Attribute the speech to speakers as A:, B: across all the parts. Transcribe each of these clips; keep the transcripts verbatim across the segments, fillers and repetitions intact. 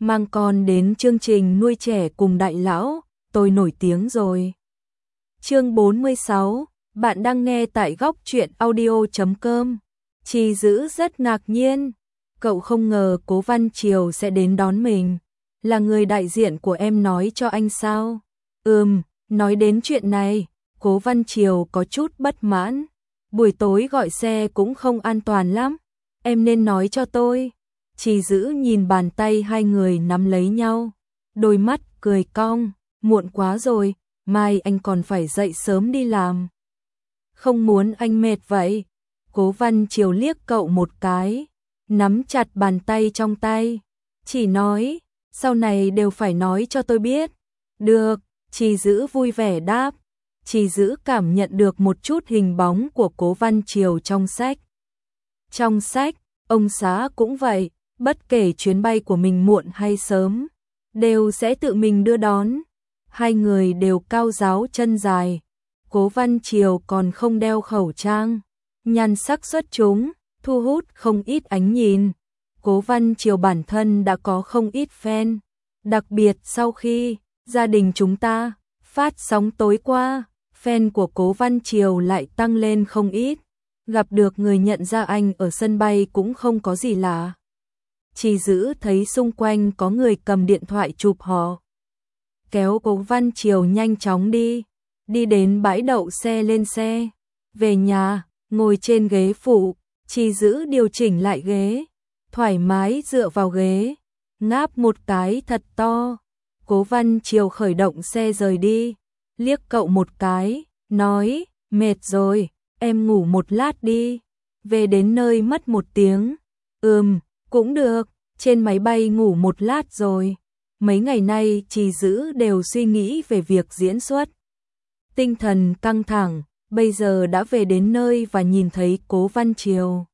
A: mang con đến chương trình nuôi trẻ cùng đại lão, tôi nổi tiếng rồi. Chương bốn mươi sáu, bạn đang nghe tại góc truyện audio chấm com. Trì Dữ rất ngạc nhiên, cậu không ngờ Cố Văn Triều sẽ đến đón mình. Là người đại diện của em nói cho anh sao? Ừm, nói đến chuyện này, Cố Văn Triều có chút bất mãn. Buổi tối gọi xe cũng không an toàn lắm, em nên nói cho tôi. Trì Dữ nhìn bàn tay hai người nắm lấy nhau, đôi mắt cười cong, muộn quá rồi, mai anh còn phải dậy sớm đi làm. Không muốn anh mệt vậy. Cố Văn Triều liếc cậu một cái, nắm chặt bàn tay trong tay, chỉ nói, sau này đều phải nói cho tôi biết. Được, Trì Dữ vui vẻ đáp. Trì Dữ cảm nhận được một chút hình bóng của Cố Văn Triều trong sách. Trong sách, ông xã cũng vậy, bất kể chuyến bay của mình muộn hay sớm, đều sẽ tự mình đưa đón. Hai người đều cao ráo chân dài. Cố Văn Triều còn không đeo khẩu trang, nhan sắc xuất chúng, thu hút không ít ánh nhìn. Cố Văn Triều bản thân đã có không ít fan, đặc biệt sau khi gia đình chúng ta phát sóng tối qua, fan của Cố Văn Triều lại tăng lên không ít. Gặp được người nhận ra anh ở sân bay cũng không có gì lạ. Trì Dữ thấy xung quanh có người cầm điện thoại chụp họ, kéo Cố Văn Triều nhanh chóng đi, đi đến bãi đậu xe lên xe. Về nhà, ngồi trên ghế phụ, Trì Dữ điều chỉnh lại ghế, thoải mái dựa vào ghế, ngáp một cái thật to. Cố Văn Triều khởi động xe rời đi, liếc cậu một cái, nói, mệt rồi, em ngủ một lát đi, về đến nơi mất một tiếng. Ừm, cũng được, trên máy bay ngủ một lát rồi. Mấy ngày nay Trì Dữ đều suy nghĩ về việc diễn xuất. Tinh thần căng thẳng, bây giờ đã về đến nơi và nhìn thấy Cố Văn Triều,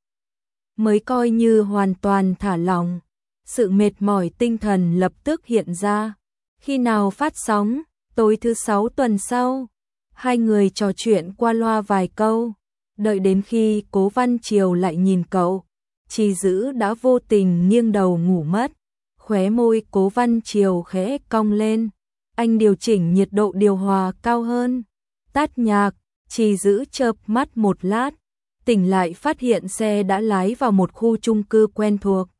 A: mới coi như hoàn toàn thả lỏng. Sự mệt mỏi tinh thần lập tức hiện ra. Khi nào phát sóng? Tối thứ sáu tuần sau. Hai người trò chuyện qua loa vài câu. Đợi đến khi Cố Văn Triều lại nhìn cậu, Trì Dữ đã vô tình nghiêng đầu ngủ mất. Khóe môi Cố Văn Triều khẽ cong lên. Anh điều chỉnh nhiệt độ điều hòa cao hơn. Tắt nhạc, Trì Dữ chợp mắt một lát, tỉnh lại phát hiện xe đã lái vào một khu chung cư quen thuộc.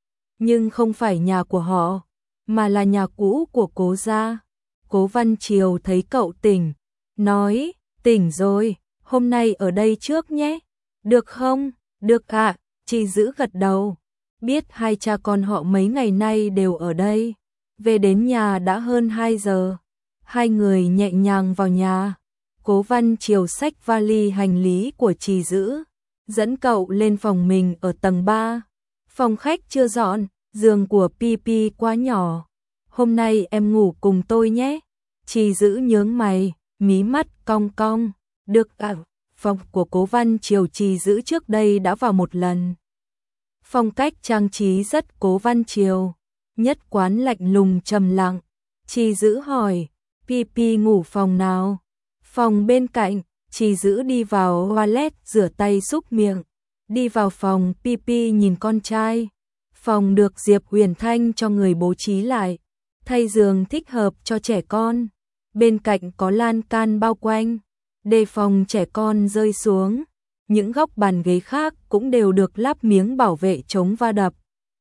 A: Nhưng không phải nhà của họ, mà là nhà cũ của Cố gia. Cố Văn Triều thấy cậu tỉnh, nói, tỉnh rồi, hôm nay ở đây trước nhé. Được không? Được ạ, à, Trì Dữ gật đầu. Biết hai cha con họ mấy ngày nay đều ở đây. Về đến nhà đã hơn hai giờ. Hai người nhẹ nhàng vào nhà. Cố Văn Triều xách vali hành lý của Trì Dữ, dẫn cậu lên phòng mình ở tầng ba. Phòng khách chưa dọn, giường của Pi Pi quá nhỏ. Hôm nay em ngủ cùng tôi nhé. Trì Dữ nhướng mày, mí mắt cong cong. Được ạ. À, phòng của Cố Văn Triều Trì Dữ trước đây đã vào một lần. Phong cách trang trí rất Cố Văn Triều, nhất quán lạnh lùng trầm lặng. Trì Dữ hỏi, Pi Pi ngủ phòng nào? Phòng bên cạnh. Trì Dữ đi vào toilet rửa tay súc miệng, đi vào phòng. Pi Pi nhìn con trai. Phòng được Diệp Huyền Thanh cho người bố trí lại, thay giường thích hợp cho trẻ con. Bên cạnh có lan can bao quanh, đề phòng trẻ con rơi xuống. Những góc bàn ghế khác cũng đều được lắp miếng bảo vệ chống va đập.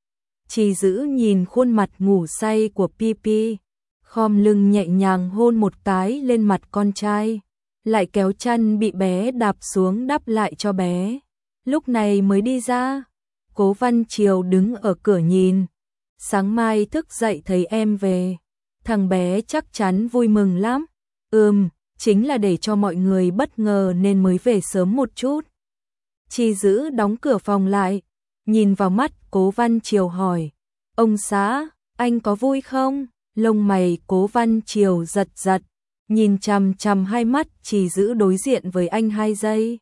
A: Trì Dữ nhìn khuôn mặt ngủ say của Pi Pi, khom lưng nhẹ nhàng hôn một cái lên mặt con trai, lại kéo chân bị bé đạp xuống đắp lại cho bé. Lúc này mới đi ra. Cố Văn Triều đứng ở cửa nhìn. Sáng mai thức dậy thấy em về, thằng bé chắc chắn vui mừng lắm. Ừm, chính là để cho mọi người bất ngờ nên mới về sớm một chút. Trì Dữ đóng cửa phòng lại, nhìn vào mắt Cố Văn Triều hỏi, ông xã, anh có vui không? Lông mày Cố Văn Triều giật giật, nhìn chằm chằm hai mắt Trì Dữ đối diện với anh hai giây.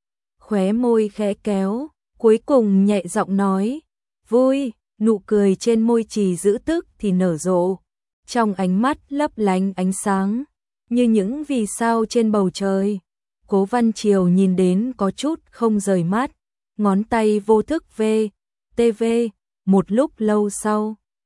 A: Khóe môi khẽ kéo, cuối cùng nhẹ giọng nói, vui. Nụ cười trên môi Trì Dữ tức thì nở rộ, trong ánh mắt lấp lánh ánh sáng, như những vì sao trên bầu trời. Cố Văn Triều nhìn đến có chút không rời mắt, ngón tay vô thức vê, tê vê, một lúc lâu sau.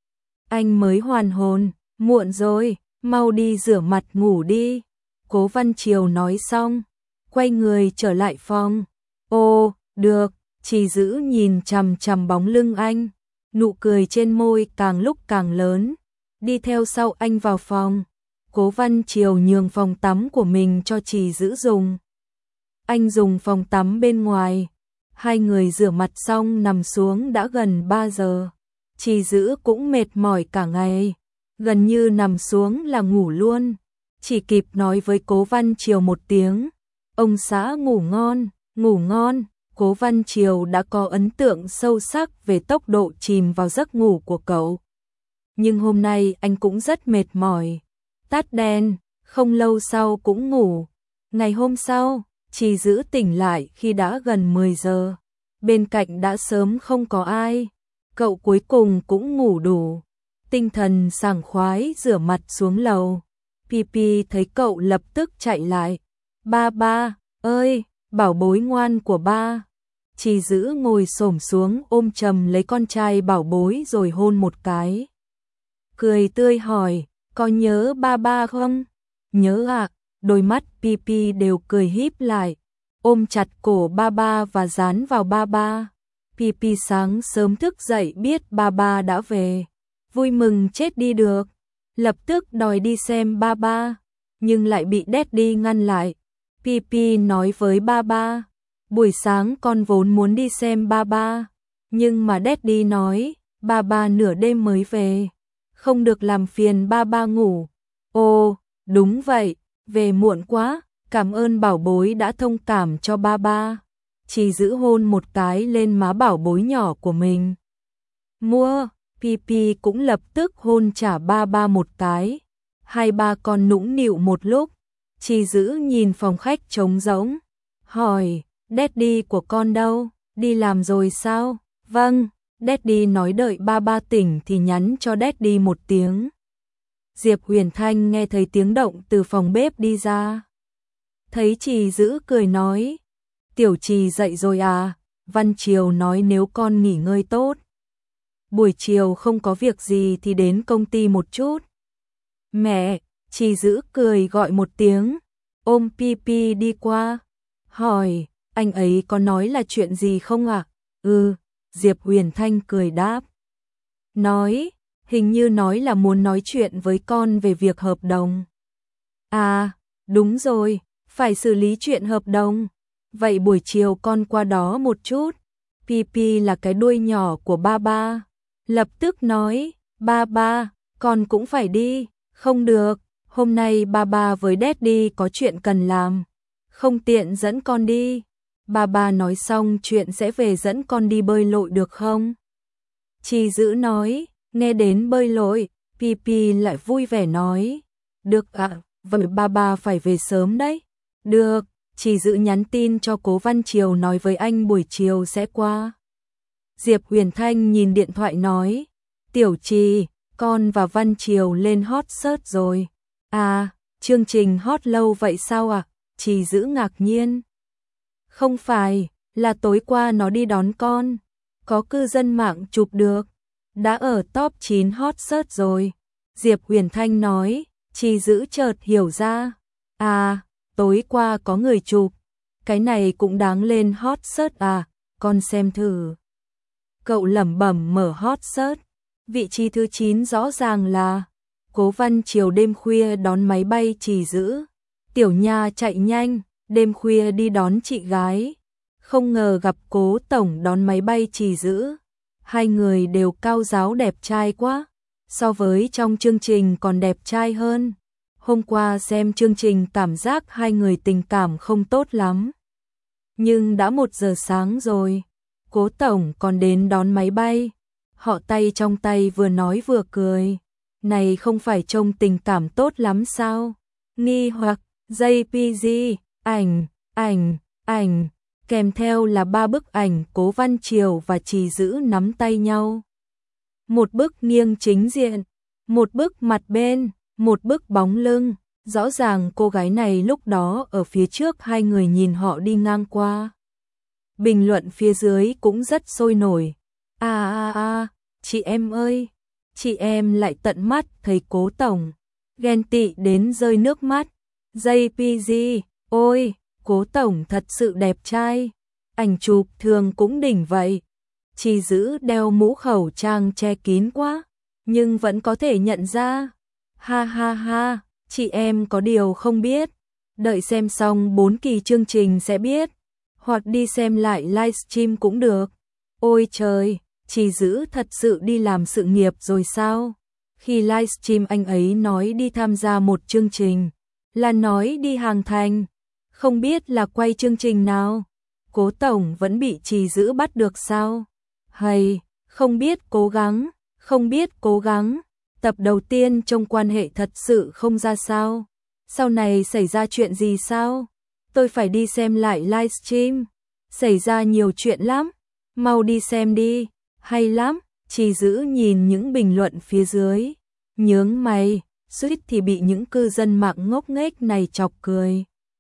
A: Anh mới hoàn hồn, muộn rồi, mau đi rửa mặt ngủ đi. Cố Văn Triều nói xong, quay người trở lại phòng. Ô, được, Trì Dữ nhìn chằm chằm bóng lưng anh, nụ cười trên môi càng lúc càng lớn, đi theo sau anh vào phòng. Cố Văn Triều nhường phòng tắm của mình cho Trì Dữ dùng. Anh dùng phòng tắm bên ngoài. Hai người rửa mặt xong nằm xuống đã gần ba giờ. Trì Dữ cũng mệt mỏi cả ngày, gần như nằm xuống là ngủ luôn. Chỉ kịp nói với Cố Văn Triều một tiếng, ông xã ngủ ngon, ngủ ngon. Cố Văn Triều đã có ấn tượng sâu sắc về tốc độ chìm vào giấc ngủ của cậu. Nhưng hôm nay anh cũng rất mệt mỏi. Tắt đèn, không lâu sau cũng ngủ. Ngày hôm sau, Trì Dữ tỉnh lại khi đã gần mười giờ. Bên cạnh đã sớm không có ai. Cậu cuối cùng cũng ngủ đủ. Tinh thần sảng khoái rửa mặt xuống lầu. Pipi thấy cậu lập tức chạy lại. Ba ba, ơi, bảo bối ngoan của ba. Trì Dữ ngồi xổm xuống ôm chầm lấy con trai bảo bối rồi hôn một cái. Cười tươi hỏi, có nhớ ba ba không? Nhớ ạ, à, đôi mắt Pipi đều cười híp lại, ôm chặt cổ ba ba và dán vào ba ba. Pipi sáng sớm thức dậy biết ba ba đã về, vui mừng chết đi được, lập tức đòi đi xem ba ba, nhưng lại bị Daddy ngăn lại. Pipi nói với ba ba, buổi sáng con vốn muốn đi xem ba ba, nhưng mà Daddy nói, ba ba nửa đêm mới về, không được làm phiền ba ba ngủ. Ồ, đúng vậy, về muộn quá, cảm ơn bảo bối đã thông cảm cho ba ba. Trì Dữ hôn một cái lên má bảo bối nhỏ của mình. Mua, Pipi cũng lập tức hôn trả ba ba một cái. Hai ba con nũng nịu một lúc. Trì Dữ nhìn phòng khách trống rỗng, hỏi, Daddy của con đâu, đi làm rồi sao? Vâng, Daddy nói đợi ba ba tỉnh thì nhắn cho Daddy một tiếng. Diệp Huyền Thanh nghe thấy tiếng động từ phòng bếp đi ra. Thấy Trì Dữ cười nói, Tiểu Trì dậy rồi à? Văn Triều nói nếu con nghỉ ngơi tốt, buổi chiều không có việc gì thì đến công ty một chút. Mẹ, Trì Dữ cười gọi một tiếng, ôm Pipi đi qua, hỏi, anh ấy có nói là chuyện gì không ạ? À? Ừ, Diệp Huyền Thanh cười đáp. Nói, hình như nói là muốn nói chuyện với con về việc hợp đồng. À, đúng rồi, phải xử lý chuyện hợp đồng. Vậy buổi chiều con qua đó một chút. Pipi là cái đuôi nhỏ của ba ba. Lập tức nói, ba ba, con cũng phải đi. Không được, hôm nay ba ba với Daddy có chuyện cần làm, không tiện dẫn con đi. Ba ba nói xong chuyện sẽ về dẫn con đi bơi lội được không? Trì Dữ nói, nghe đến bơi lội, Pipi lại vui vẻ nói, được ạ, à, vậy ba ba phải về sớm đấy. Được, Trì Dữ nhắn tin cho Cố Văn Triều nói với anh buổi chiều sẽ qua. Diệp Huyền Thanh nhìn điện thoại nói, Tiểu Trì, con và Văn Triều lên hot search rồi. À, chương trình hot lâu vậy sao ạ? À? Trì Dữ ngạc nhiên. Không phải, là tối qua nó đi đón con, có cư dân mạng chụp được, đã ở top chín hot search rồi. Diệp Huyền Thanh nói, Trì Dữ chợt hiểu ra. À, tối qua có người chụp, cái này cũng đáng lên hot search à, con xem thử. Cậu lẩm bẩm mở hot search, vị trí thứ chín rõ ràng là Cố Văn Triều đêm khuya đón máy bay Trì Dữ. Tiểu Nha chạy nhanh, đêm khuya đi đón chị gái. Không ngờ gặp Cố Tổng đón máy bay Trì Dữ. Hai người đều cao ráo đẹp trai quá, so với trong chương trình còn đẹp trai hơn. Hôm qua xem chương trình cảm giác hai người tình cảm không tốt lắm. Nhưng đã một giờ sáng rồi, Cố Tổng còn đến đón máy bay. Họ tay trong tay vừa nói vừa cười. Này không phải trông tình cảm tốt lắm sao? Nghi hoặc, gi pê giê, ảnh, ảnh, ảnh. Kèm theo là ba bức ảnh Cố Văn Triều và Trì Dữ nắm tay nhau. Một bức nghiêng chính diện, một bức mặt bên, một bức bóng lưng. Rõ ràng cô gái này lúc đó ở phía trước hai người nhìn họ đi ngang qua. Bình luận phía dưới cũng rất sôi nổi. À à à, chị em ơi, chị em lại tận mắt thấy Cố tổng, ghen tị đến rơi nước mắt. gi pê giê, ôi, Cố tổng thật sự đẹp trai, ảnh chụp thường cũng đỉnh vậy. Chỉ giữ đeo mũ khẩu trang che kín quá, nhưng vẫn có thể nhận ra. Ha ha ha, chị em có điều không biết, đợi xem xong bốn kỳ chương trình sẽ biết, hoặc đi xem lại livestream cũng được. Ôi trời, Chỉ Dữ thật sự đi làm sự nghiệp rồi sao? Khi livestream anh ấy nói đi tham gia một chương trình, là nói đi Hàng Thành, không biết là quay chương trình nào. Cố tổng vẫn bị Chỉ Dữ bắt được sao? Hay, không biết cố gắng, không biết cố gắng. Tập đầu tiên trong quan hệ thật sự không ra sao. Sau này xảy ra chuyện gì sao? Tôi phải đi xem lại livestream. Xảy ra nhiều chuyện lắm. Mau đi xem đi. Hay lắm. Chỉ Dữ nhìn những bình luận phía dưới, nhướng mày, suýt thì bị những cư dân mạng ngốc nghếch này chọc cười.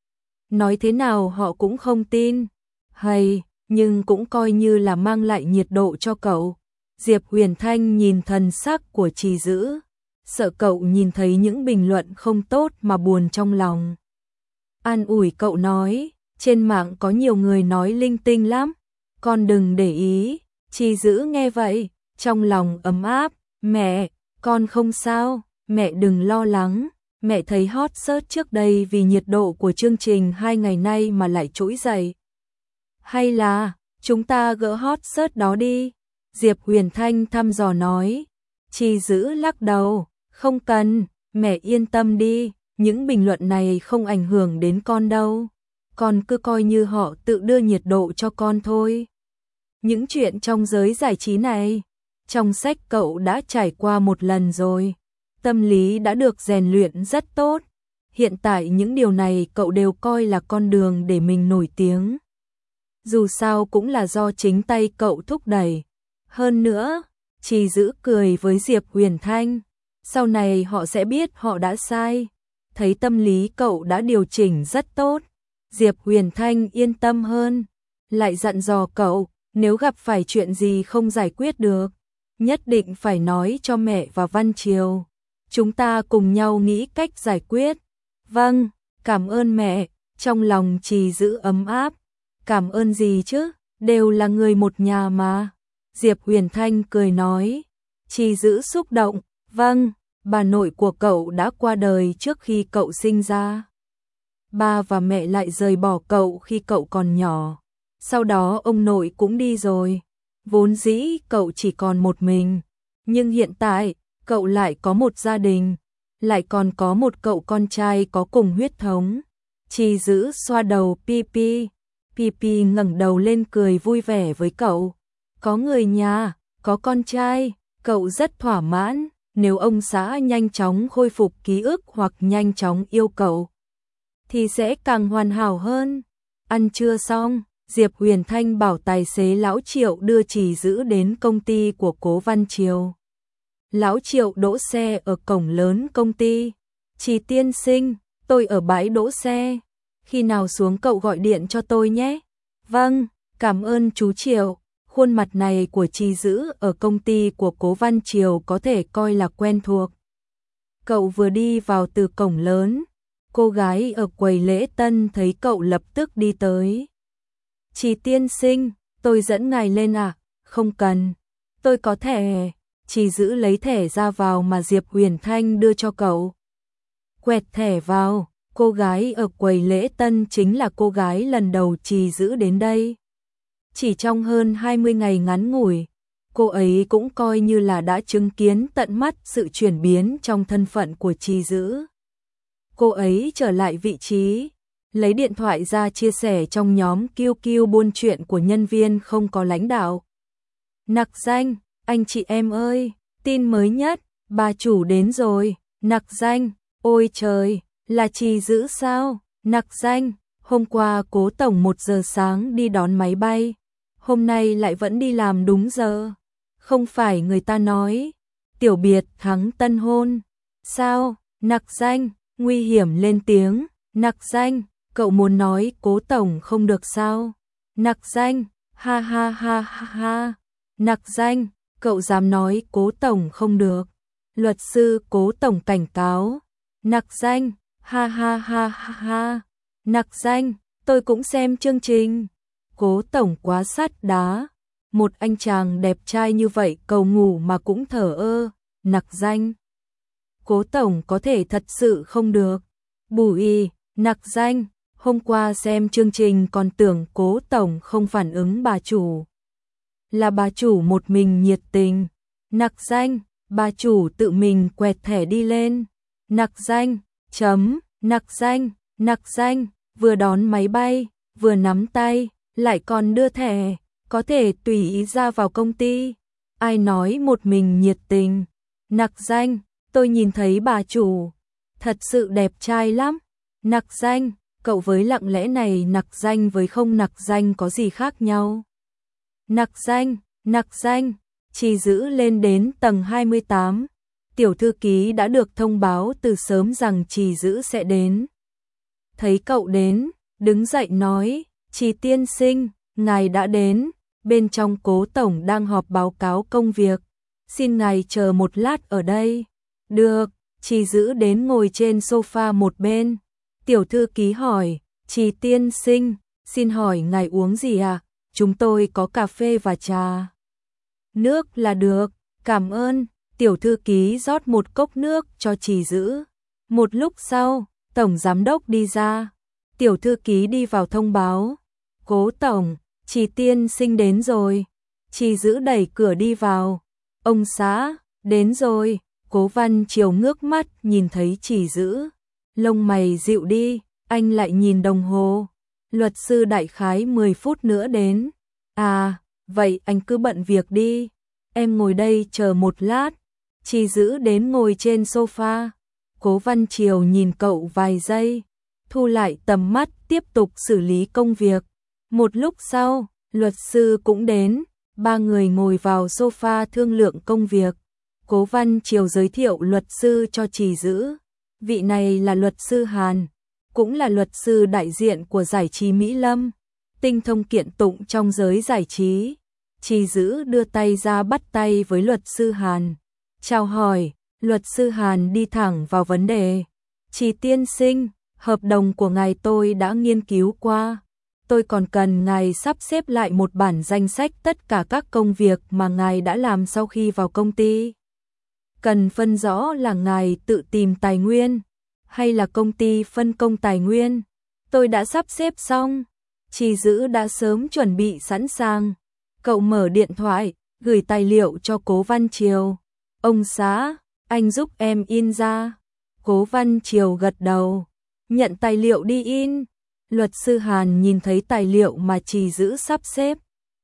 A: Nói thế nào họ cũng không tin. Hay, nhưng cũng coi như là mang lại nhiệt độ cho cậu. Diệp Huyền Thanh nhìn thần sắc của Chỉ Dữ, sợ cậu nhìn thấy những bình luận không tốt mà buồn trong lòng. An ủi cậu nói, trên mạng có nhiều người nói linh tinh lắm, con đừng để ý. Chỉ Dữ nghe vậy, trong lòng ấm áp, mẹ, con không sao, mẹ đừng lo lắng. Mẹ thấy hot search trước đây vì nhiệt độ của chương trình hai ngày nay mà lại trỗi dậy. Hay là, chúng ta gỡ hot search đó đi. Diệp Huyền Thanh thăm dò nói. Chỉ Dữ lắc đầu, không cần, mẹ yên tâm đi, những bình luận này không ảnh hưởng đến con đâu. Con cứ coi như họ tự đưa nhiệt độ cho con thôi. Những chuyện trong giới giải trí này, trong sách cậu đã trải qua một lần rồi. Tâm lý đã được rèn luyện rất tốt. Hiện tại những điều này cậu đều coi là con đường để mình nổi tiếng. Dù sao cũng là do chính tay cậu thúc đẩy. Hơn nữa, Chỉ Dữ cười với Diệp Huyền Thanh. Sau này họ sẽ biết họ đã sai. Thấy tâm lý cậu đã điều chỉnh rất tốt. Diệp Huyền Thanh yên tâm hơn. Lại dặn dò cậu, nếu gặp phải chuyện gì không giải quyết được, nhất định phải nói cho mẹ và Văn Triều. Chúng ta cùng nhau nghĩ cách giải quyết. Vâng, cảm ơn mẹ. Trong lòng Chỉ Dữ ấm áp. Cảm ơn gì chứ, đều là người một nhà mà. Diệp Huyền Thanh cười nói. Chỉ Dữ xúc động. Vâng, bà nội của cậu đã qua đời trước khi cậu sinh ra. Ba và mẹ lại rời bỏ cậu khi cậu còn nhỏ. Sau đó ông nội cũng đi rồi. Vốn dĩ cậu chỉ còn một mình. Nhưng hiện tại, cậu lại có một gia đình. Lại còn có một cậu con trai có cùng huyết thống. Chỉ Dữ xoa đầu Pi Pi. Pi Pi ngẩng đầu lên cười vui vẻ với cậu. Có người nhà, có con trai, cậu rất thỏa mãn. Nếu ông xã nhanh chóng khôi phục ký ức hoặc nhanh chóng yêu cậu, thì sẽ càng hoàn hảo hơn. Ăn trưa xong, Diệp Huyền Thanh bảo tài xế Lão Triệu đưa Chỉ Dữ đến công ty của Cố Văn Triều. Lão Triệu đỗ xe ở cổng lớn công ty. Chỉ tiên sinh, tôi ở bãi đỗ xe. Khi nào xuống cậu gọi điện cho tôi nhé. Vâng, cảm ơn chú Triệu. Khuôn mặt này của Chỉ Dữ ở công ty của Cố Văn Triều có thể coi là quen thuộc. Cậu vừa đi vào từ cổng lớn, cô gái ở quầy lễ tân thấy cậu lập tức đi tới. Chỉ tiên sinh, tôi dẫn ngài lên à? Không cần, tôi có thẻ. Chỉ Dữ lấy thẻ ra vào mà Diệp Huyền Thanh đưa cho cậu. Quẹt thẻ vào, cô gái ở quầy lễ tân chính là cô gái lần đầu Chỉ Dữ đến đây. Chỉ trong hơn hai mươi ngày ngắn ngủi, cô ấy cũng coi như là đã chứng kiến tận mắt sự chuyển biến trong thân phận của Chỉ Dữ. Cô ấy trở lại vị trí, lấy điện thoại ra chia sẻ trong nhóm Q Q buôn chuyện của nhân viên không có lãnh đạo. Nặc danh, anh chị em ơi, tin mới nhất, bà chủ đến rồi. Nặc danh, ôi trời, là Chỉ Dữ sao? Nặc danh, hôm qua Cố tổng một giờ sáng đi đón máy bay, hôm nay lại vẫn đi làm đúng giờ. Không phải người ta nói, tiểu biệt thắng tân hôn. Sao? Nặc danh, nguy hiểm lên tiếng. Nặc danh, cậu muốn nói Cố tổng không được sao? Nặc danh, ha ha ha ha ha. Nặc danh, Cậu dám nói Cố tổng không được. Luật sư Cố tổng cảnh cáo. Nặc danh, ha ha ha ha ha. Nặc danh, tôi cũng xem chương trình. Cố tổng quá sắt đá. Một anh chàng đẹp trai như vậy cầu ngủ mà cũng thở ơ. Nặc danh, Cố tổng có thể thật sự không được. Bùi, nặc danh, hôm qua xem chương trình còn tưởng Cố tổng không phản ứng bà chủ. Là bà chủ một mình nhiệt tình. Nặc danh, bà chủ tự mình quẹt thẻ đi lên. Nặc danh, chấm, nặc danh, nặc danh, vừa đón máy bay, vừa nắm tay, lại còn đưa thẻ, có thể tùy ý ra vào công ty. Ai nói một mình nhiệt tình. Nặc danh, tôi nhìn thấy bà chủ, thật sự đẹp trai lắm. Nặc danh, cậu với lặng lẽ này nặc danh với không nặc danh có gì khác nhau. Nặc danh, nặc danh, Trì Dữ lên đến tầng hai mươi tám. Tiểu thư ký đã được thông báo từ sớm rằng Trì Dữ sẽ đến. Thấy cậu đến, đứng dậy nói, Trì tiên sinh, ngài đã đến, bên trong Cố tổng đang họp báo cáo công việc, xin ngài chờ một lát ở đây. Được, Trì Dữ đến ngồi trên sofa một bên. Tiểu thư ký hỏi, Trì tiên sinh, xin hỏi ngài uống gì à? Chúng tôi có cà phê và trà. Nước là được, cảm ơn. Tiểu thư ký rót một cốc nước cho Trì Dữ. Một lúc sau, tổng giám đốc đi ra. Tiểu thư ký đi vào thông báo. Cố tổng, Trì tiên sinh đến rồi. Trì Dữ đẩy cửa đi vào. Ông xã, đến rồi. Cố Văn Triều ngước mắt nhìn thấy Trì Dữ. Lông mày dịu đi, anh lại nhìn đồng hồ. Luật sư đại khái mười phút nữa đến. À, vậy anh cứ bận việc đi. Em ngồi đây chờ một lát. Trì Dữ đến ngồi trên sofa. Cố Văn Triều nhìn cậu vài giây, thu lại tầm mắt tiếp tục xử lý công việc. Một lúc sau, luật sư cũng đến, ba người ngồi vào sofa thương lượng công việc. Cố Văn Triều giới thiệu luật sư cho Trì Dữ. Vị này là luật sư Hàn, cũng là luật sư đại diện của giải trí Mỹ Lâm, tinh thông kiện tụng trong giới giải trí. Trì Dữ đưa tay ra bắt tay với luật sư Hàn. Chào hỏi, luật sư Hàn đi thẳng vào vấn đề. Trì tiên sinh, hợp đồng của ngài tôi đã nghiên cứu qua. Tôi còn cần ngài sắp xếp lại một bản danh sách tất cả các công việc mà ngài đã làm sau khi vào công ty. Cần phân rõ là ngài tự tìm tài nguyên, hay là công ty phân công tài nguyên. Tôi đã sắp xếp xong. Trì Dữ đã sớm chuẩn bị sẵn sàng. Cậu mở điện thoại, gửi tài liệu cho Cố Văn Triều. Ông xã, anh giúp em in ra. Cố Văn Triều gật đầu, nhận tài liệu đi in. Luật sư Hàn nhìn thấy tài liệu mà Trì Dữ sắp xếp.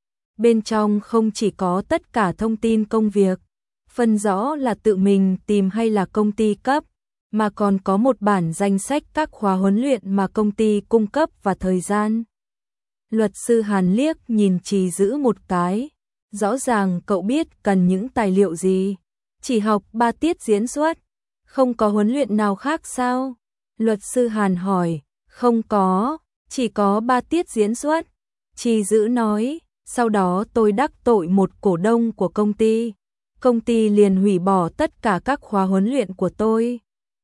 A: Bên trong không chỉ có tất cả thông tin công việc, phân rõ là tự mình tìm hay là công ty cấp, mà còn có một bản danh sách các khóa huấn luyện mà công ty cung cấp và thời gian. Luật sư Hàn liếc nhìn Trì Dữ một cái, rõ ràng cậu biết cần những tài liệu gì. Chỉ học ba tiết diễn xuất, không có huấn luyện nào khác sao? Luật sư Hàn hỏi, không có, chỉ có ba tiết diễn xuất. Trì Dữ nói, sau đó tôi đắc tội một cổ đông của công ty. Công ty liền hủy bỏ tất cả các khóa huấn luyện của tôi.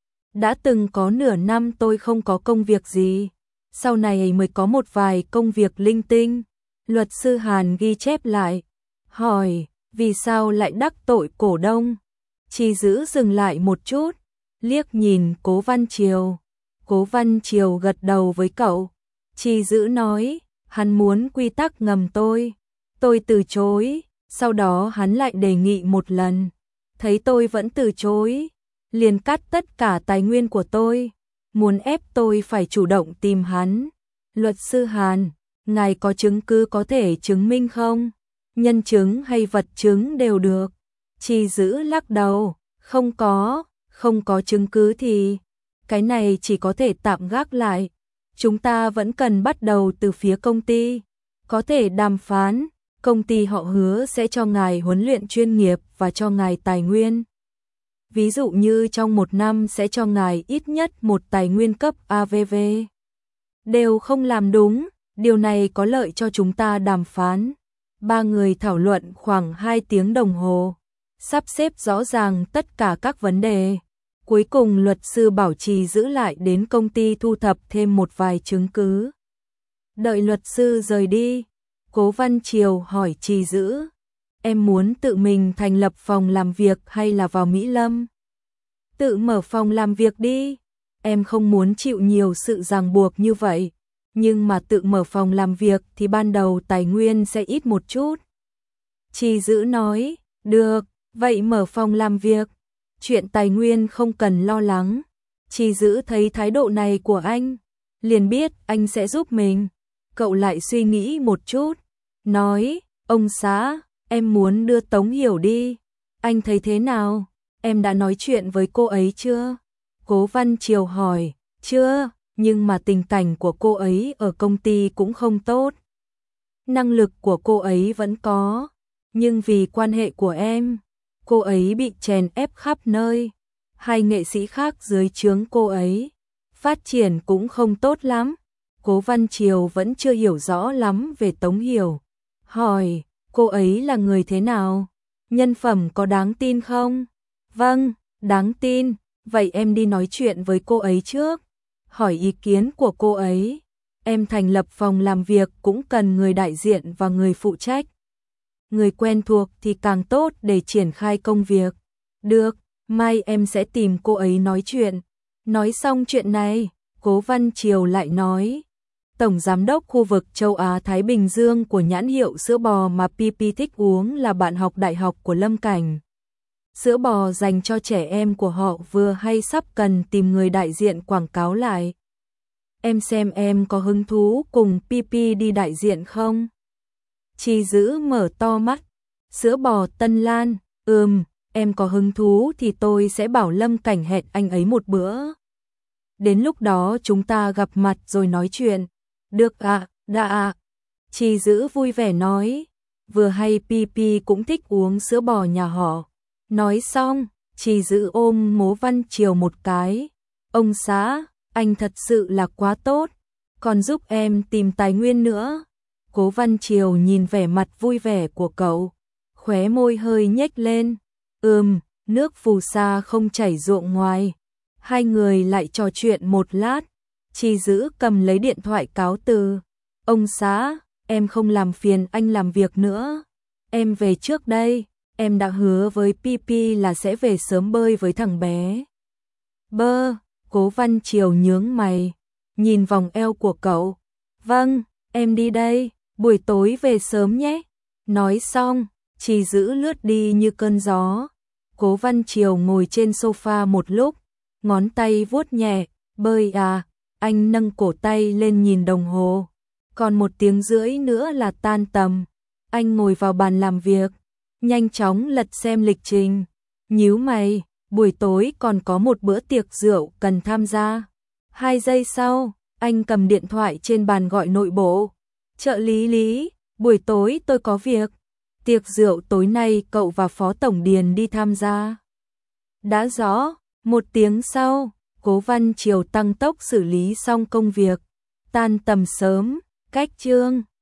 A: Đã từng có nửa năm tôi không có công việc gì, sau này mới có một vài công việc linh tinh. Luật sư Hàn ghi chép lại, hỏi, vì sao lại đắc tội cổ đông? Trì Dữ dừng lại một chút, liếc nhìn Cố Văn Triều. Cố Văn Triều gật đầu với cậu. Trì Dữ nói, hắn muốn quy tắc ngầm tôi. Tôi từ chối, sau đó hắn lại đề nghị một lần. Thấy tôi vẫn từ chối, liền cắt tất cả tài nguyên của tôi, muốn ép tôi phải chủ động tìm hắn. Luật sư Hàn, ngài có chứng cứ có thể chứng minh không? Nhân chứng hay vật chứng đều được. Trì Dữ lắc đầu, không có, không có chứng cứ thì cái này chỉ có thể tạm gác lại. Chúng ta vẫn cần bắt đầu từ phía công ty, có thể đàm phán. Công ty họ hứa sẽ cho ngài huấn luyện chuyên nghiệp và cho ngài tài nguyên. Ví dụ như trong một năm sẽ cho ngài ít nhất một tài nguyên cấp a vê vê. Đều không làm đúng, điều này có lợi cho chúng ta đàm phán. Ba người thảo luận khoảng hai tiếng đồng hồ, sắp xếp rõ ràng tất cả các vấn đề. Cuối cùng luật sư bảo trì giữ lại đến công ty thu thập thêm một vài chứng cứ. Đợi luật sư rời đi, Cố Văn Triều hỏi Trì Dữ, em muốn tự mình thành lập phòng làm việc hay là vào Mỹ Lâm? Tự mở phòng làm việc đi, em không muốn chịu nhiều sự ràng buộc như vậy, nhưng mà tự mở phòng làm việc thì ban đầu tài nguyên sẽ ít một chút. Trì Dữ nói, được, vậy mở phòng làm việc, chuyện tài nguyên không cần lo lắng. Trì Dữ thấy thái độ này của anh, liền biết anh sẽ giúp mình. Cậu lại suy nghĩ một chút, nói, ông xã, em muốn đưa Tống Hiểu đi, anh thấy thế nào? Em đã nói chuyện với cô ấy chưa? Cố Văn Triều hỏi, chưa, nhưng mà tình cảnh của cô ấy ở công ty cũng không tốt. Năng lực của cô ấy vẫn có, nhưng vì quan hệ của em, cô ấy bị chèn ép khắp nơi. Hai nghệ sĩ khác dưới trướng cô ấy, phát triển cũng không tốt lắm. Cố Văn Triều vẫn chưa hiểu rõ lắm về Tống Hiểu. Hỏi, cô ấy là người thế nào? Nhân phẩm có đáng tin không? Vâng, đáng tin, vậy em đi nói chuyện với cô ấy trước. Hỏi ý kiến của cô ấy. Em thành lập phòng làm việc cũng cần người đại diện và người phụ trách. Người quen thuộc thì càng tốt để triển khai công việc. Được, mai em sẽ tìm cô ấy nói chuyện. Nói xong chuyện này, Cố Văn Triều lại nói, Tổng Giám đốc khu vực châu Á-Thái Bình Dương của nhãn hiệu sữa bò mà pê pê thích uống là bạn học đại học của Lâm Cảnh. Sữa bò dành cho trẻ em của họ vừa hay sắp cần tìm người đại diện quảng cáo lại. Em xem em có hứng thú cùng pê pê đi đại diện không? Trì Dữ mở to mắt. Sữa bò Tân Lan, ừm, em có hứng thú thì tôi sẽ bảo Lâm Cảnh hẹn anh ấy một bữa. Đến lúc đó chúng ta gặp mặt rồi nói chuyện. Được ạ, à, đã ạ. Trì Dữ vui vẻ nói, vừa hay pê pê cũng thích uống sữa bò nhà họ. Nói xong, Trì Dữ ôm Cố Văn Triều một cái. Ông xã, anh thật sự là quá tốt, còn giúp em tìm tài nguyên nữa. Cố Văn Triều nhìn vẻ mặt vui vẻ của cậu, khóe môi hơi nhếch lên. Ừm, nước phù sa không chảy ruộng ngoài. Hai người lại trò chuyện một lát. Trì Dữ cầm lấy điện thoại cáo từ. Ông xã, em không làm phiền anh làm việc nữa. Em về trước đây, em đã hứa với pê pê là sẽ về sớm bơi với thằng bé. Bơ, Cố Văn Triều nhướng mày, nhìn vòng eo của cậu. Vâng, em đi đây, buổi tối về sớm nhé. Nói xong, Trì Dữ lướt đi như cơn gió. Cố Văn Triều ngồi trên sofa một lúc, ngón tay vuốt nhẹ, bơi à, anh nâng cổ tay lên nhìn đồng hồ. Còn một tiếng rưỡi nữa là tan tầm. Anh ngồi vào bàn làm việc, nhanh chóng lật xem lịch trình. Nhíu mày, buổi tối còn có một bữa tiệc rượu cần tham gia. Hai giây sau, anh cầm điện thoại trên bàn gọi nội bộ. Trợ lý Lý, buổi tối tôi có việc. Tiệc rượu tối nay cậu và Phó Tổng Điền đi tham gia. Đã rõ, một tiếng sau, Cố Văn Triều tăng tốc xử lý xong công việc. Tan tầm sớm, cách trương.